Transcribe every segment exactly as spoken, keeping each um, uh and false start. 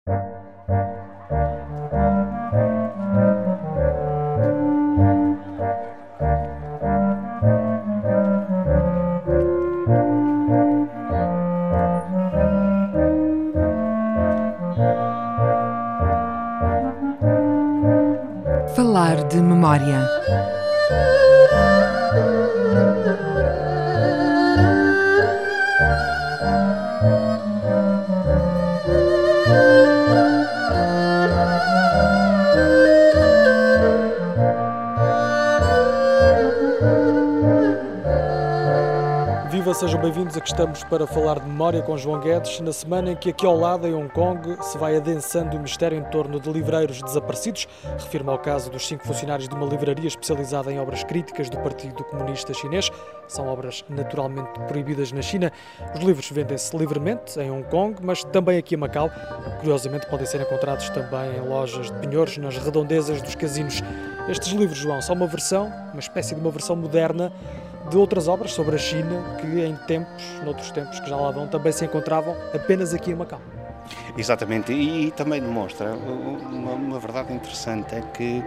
Falar de memória. Viva, sejam bem-vindos a que estamos para falar de memória com João Guedes, na semana em que aqui ao lado, em Hong Kong, se vai adensando o mistério em torno de livreiros desaparecidos. Refirma ao caso dos cinco funcionários de uma livraria especializada em obras críticas do Partido Comunista Chinês. São obras naturalmente proibidas na China. Os livros vendem-se livremente em Hong Kong, mas também aqui em Macau. Curiosamente, podem ser encontrados também em lojas de penhores nas redondezas dos casinos. Estes livros, João, são uma versão, uma espécie de uma versão moderna de outras obras sobre a China que em tempos, noutros tempos que já lá vão, também se encontravam apenas aqui em Macau. Exatamente, e, e também demonstra uma, uma verdade interessante, é que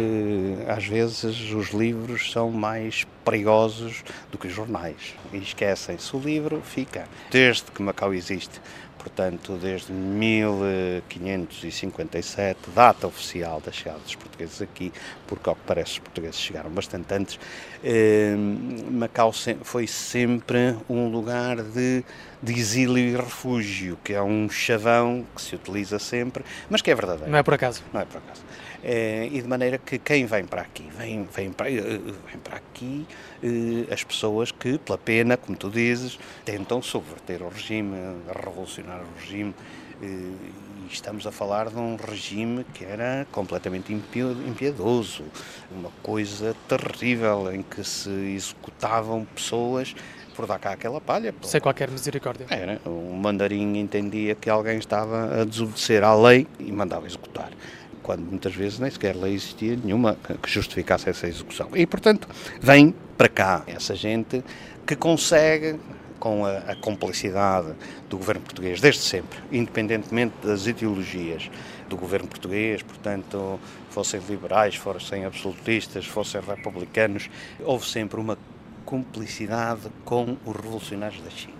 eh, às vezes os livros são mais perigosos do que os jornais, e esquecem-se, o livro fica, desde que Macau existe, portanto desde mil quinhentos e cinquenta e sete, data oficial da chegada dos portugueses aqui, porque ao que parece os portugueses chegaram bastante antes, eh, Macau se, foi sempre um lugar de, de exílio e refúgio, que é um chavão que se utiliza sempre, mas que é verdadeiro. Não é por acaso. Não é por acaso. É, e de maneira que quem vem para aqui, vem, vem, para, vem para aqui eh, as pessoas que, pela pena, como tu dizes, tentam subverter o regime, revolucionar o regime, eh, e estamos a falar de um regime que era completamente impiedoso, uma coisa terrível, em que se executavam pessoas por dar cá aquela palha. Sem qualquer misericórdia. Era, o mandarim entendia que alguém estava a desobedecer à lei e mandava executar, quando muitas vezes nem sequer lei existia nenhuma que justificasse essa execução. E, portanto, vem para cá essa gente que consegue, com a, a complicidade do governo português, desde sempre, independentemente das ideologias do governo português, portanto, fossem liberais, fossem absolutistas, fossem republicanos, houve sempre uma cumplicidade com os revolucionários da China.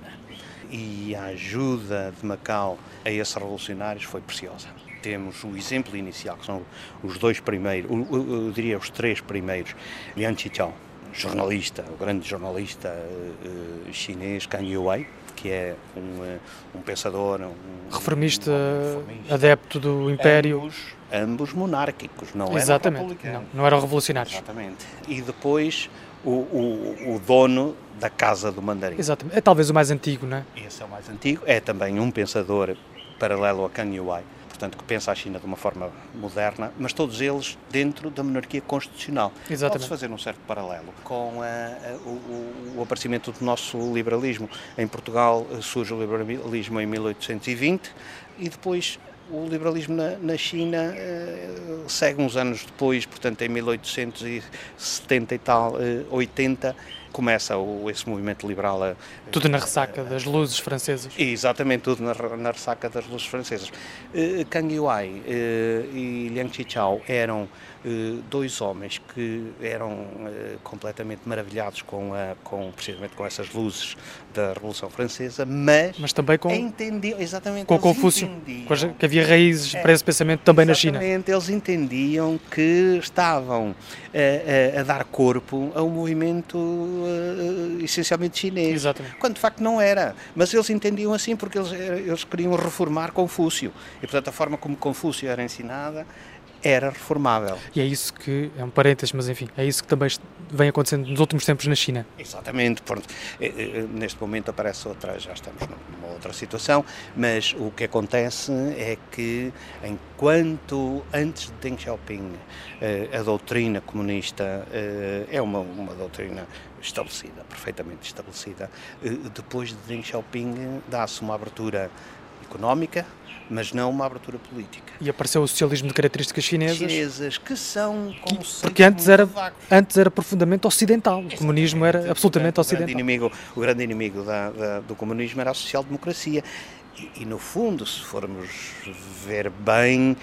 E a ajuda de Macau a esses revolucionários foi preciosa. Temos o exemplo inicial, que são os dois primeiros, eu, eu diria os três primeiros, Liang Qichao, jornalista, o grande jornalista uh, chinês, Kang Youwei, que é um, uh, um pensador, um reformista, um reformista, adepto do Império. Ambos, ambos monárquicos, não Exatamente. eram republicanos. Não, não eram revolucionários. Exatamente. E depois o, o, o dono da Casa do Mandarim. Exatamente. É talvez o mais antigo, não é? Esse é o mais antigo. É também um pensador paralelo a Kang Youwei, portanto, que pensa a China de uma forma moderna, mas todos eles dentro da monarquia constitucional. Exatamente. Pode-se fazer um certo paralelo com a, a, o, o aparecimento do nosso liberalismo. Em Portugal surge o liberalismo em mil oitocentos e vinte e depois o liberalismo na, na China uh, segue uns anos depois, portanto, em mil oitocentos e setenta e tal, uh, oitenta, começa o, esse movimento liberal a... Tudo na ressaca das luzes francesas. Exatamente, tudo na, na ressaca das luzes francesas. Uh, Kang Youwei uh, e Liang Qichao eram uh, dois homens que eram uh, completamente maravilhados com, a, com, precisamente com essas luzes da Revolução Francesa, mas... Mas também com, entendiam, exatamente, com Confúcio, entendiam, que havia raízes é, para esse pensamento também na China. Exatamente, eles entendiam que estavam a, a, a dar corpo a um movimento uh, essencialmente chinês. Exatamente. Quando de facto não era, mas eles entendiam assim porque eles, eles queriam reformar Confúcio e portanto a forma como Confúcio era ensinada era reformável. E é isso que, é um parênteses, mas enfim, é isso que também vem acontecendo nos últimos tempos na China. Exatamente, pronto. Neste momento aparece outra, já estamos numa outra situação, mas o que acontece é que enquanto antes de Deng Xiaoping a doutrina comunista é uma, uma doutrina estabelecida, perfeitamente estabelecida, depois de Deng Xiaoping dá-se uma abertura económica, mas não uma abertura política. E apareceu o socialismo de características chinesas. Chinesas, que são conceitos porque antes era, vagos. antes era profundamente ocidental. O comunismo era absolutamente o ocidental. Grande inimigo, o grande inimigo da, da, do comunismo era a social-democracia. E, e no fundo, se formos ver bem,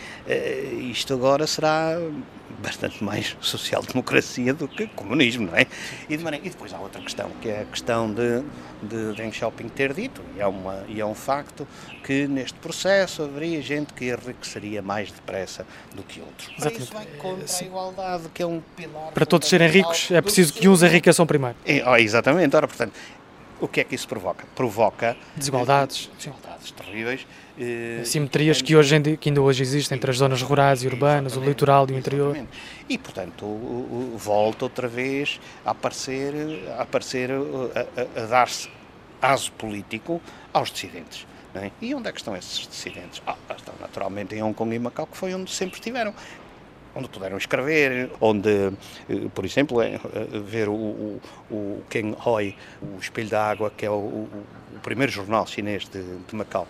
isto agora será bastante mais social-democracia do que comunismo, não é? E, de maneira, e depois há outra questão, que é a questão de, de Deng Xiaoping ter dito, e é, uma, e é um facto, que neste processo haveria gente que enriqueceria mais depressa do que outros. Para isso vai contra a igualdade, que é um pilar... Para todos serem ricos, é preciso que uns enriqueçam primeiro. É, oh, exatamente. Ora, portanto, o que é que isso provoca? Provoca... Desigualdades. Desigualdades terríveis. Assimetrias que, hoje, que ainda hoje existem entre as zonas rurais e urbanas, o litoral e o interior. E, portanto, volta outra vez a aparecer, a, aparecer, a, a, a dar-se aso político aos dissidentes. Não é? E onde é que estão esses dissidentes? Ah, estão naturalmente em Hong Kong e Macau, que foi onde sempre estiveram. Onde puderam escrever, onde, por exemplo, ver o, o, o Keng Hoi, o Espelho da Água, que é o, o, o primeiro jornal chinês de, de Macau,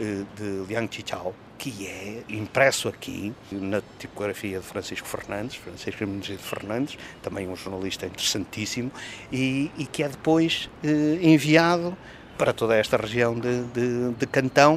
de Liang Qichao, que é impresso aqui na tipografia de Francisco Fernandes, Francisco Menezes Fernandes, também um jornalista interessantíssimo, e, e que é depois eh, enviado para toda esta região de, de, de Cantão,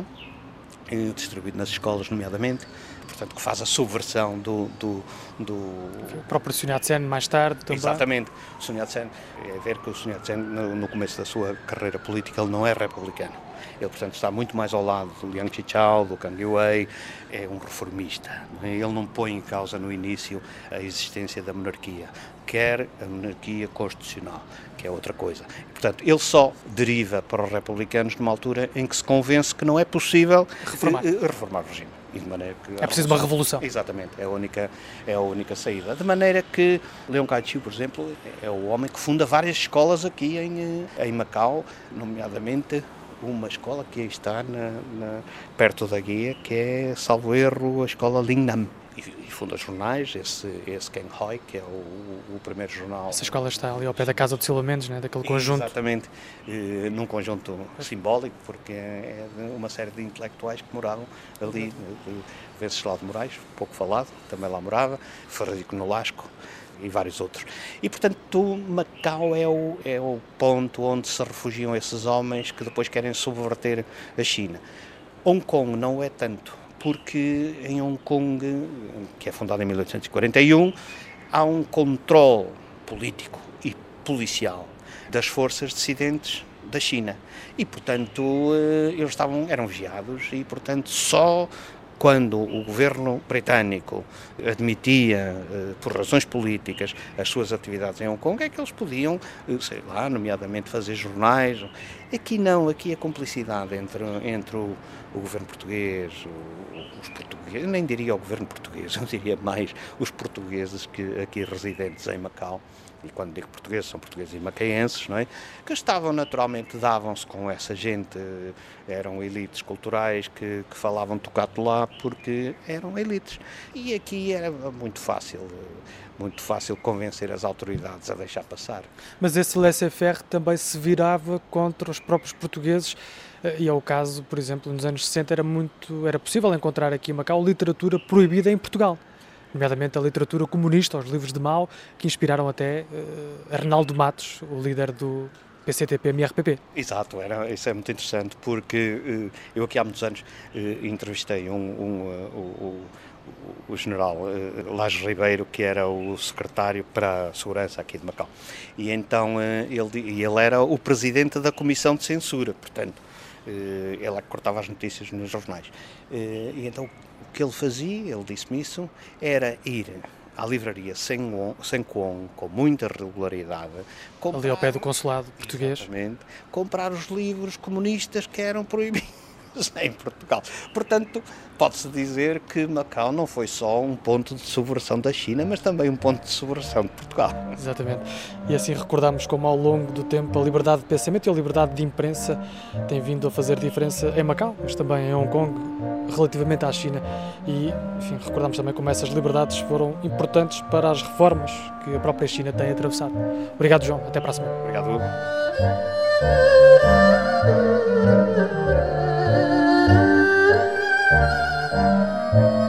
eh, distribuído nas escolas, nomeadamente, portanto, que faz a subversão do... do, do... O próprio Sun Yat-sen, mais tarde, também. Exatamente. O Sun Yat-sen, é ver que o Sun Yat-sen, no, no começo da sua carreira política, ele não é republicano. Ele, portanto, está muito mais ao lado do Liang Qichao, do Kang Youwei, é um reformista. Não é? Ele não põe em causa, no início, a existência da monarquia. Quer a monarquia constitucional, que é outra coisa. Portanto, ele só deriva para os republicanos numa altura em que se convence que não é possível reformar, reformar o regime. E de maneira que é preciso uma revolução. Exatamente, é a única, é a única saída. De maneira que Leon Kai-chiu, por exemplo, é o homem que funda várias escolas aqui em, em Macau, nomeadamente uma escola que aí está na, na, perto da guia, que é, salvo erro, a escola Lingnam. E, e funda jornais, esse, esse Keng Hoi, que é o, o primeiro jornal. Essa escola está ali ao pé da Casa do Silo Mendes, né, daquele conjunto. Exatamente, eh, num conjunto simbólico, porque é, é uma série de intelectuais que moravam ali, Venceslau de Moraes, pouco falado, também lá morava, Frederico Nolasco e vários outros. E, portanto, Macau é o, é o ponto onde se refugiam esses homens que depois querem subverter a China. Hong Kong não é tanto, porque em Hong Kong, que é fundada em mil oitocentos e quarenta e um, há um controle político e policial das forças dissidentes da China. E, portanto, eles estavam, eram vigiados e, portanto, só quando o governo britânico admitia, por razões políticas, as suas atividades em Hong Kong, é que eles podiam, sei lá, nomeadamente fazer jornais. Aqui não, aqui a cumplicidade entre, entre o, o governo português, o, os portugueses, eu nem diria o governo português, eu diria mais os portugueses que aqui residentes em Macau, e quando digo portugueses, são portugueses e macaenses, não é? Que estavam naturalmente, davam-se com essa gente, eram elites culturais que, que falavam tocato lá porque eram elites. E aqui era muito fácil, muito fácil convencer as autoridades a deixar passar. Mas esse laissez-faire também se virava contra os próprios portugueses, e é o caso, por exemplo, nos anos sessenta era, muito, era possível encontrar aqui em Macau literatura proibida em Portugal, nomeadamente a literatura comunista, os livros de Mao, que inspiraram até uh, Arnaldo Matos, o líder do P C T P M R P P. Exato, era, isso é muito interessante, porque uh, eu aqui há muitos anos uh, entrevistei um, um, uh, o, o, o general uh, Lajes Ribeiro, que era o secretário para a segurança aqui de Macau, e então uh, ele, ele era o presidente da comissão de censura, portanto, uh, ele é que cortava as notícias nos jornais, uh, e então o que ele fazia, ele disse-me isso, era ir à livraria Senkwong com muita regularidade. Comprar, ali ao pé do consulado português. Exatamente, comprar os livros comunistas que eram proibidos em Portugal. Portanto, pode-se dizer que Macau não foi só um ponto de subversão da China, mas também um ponto de subversão de Portugal. Exatamente. E assim recordamos como ao longo do tempo a liberdade de pensamento e a liberdade de imprensa tem vindo a fazer diferença em Macau, mas também em Hong Kong, relativamente à China. E, enfim, recordamos também como essas liberdades foram importantes para as reformas que a própria China tem atravessado. Obrigado, João. Até para a semana. Obrigado, Hugo. Thank you.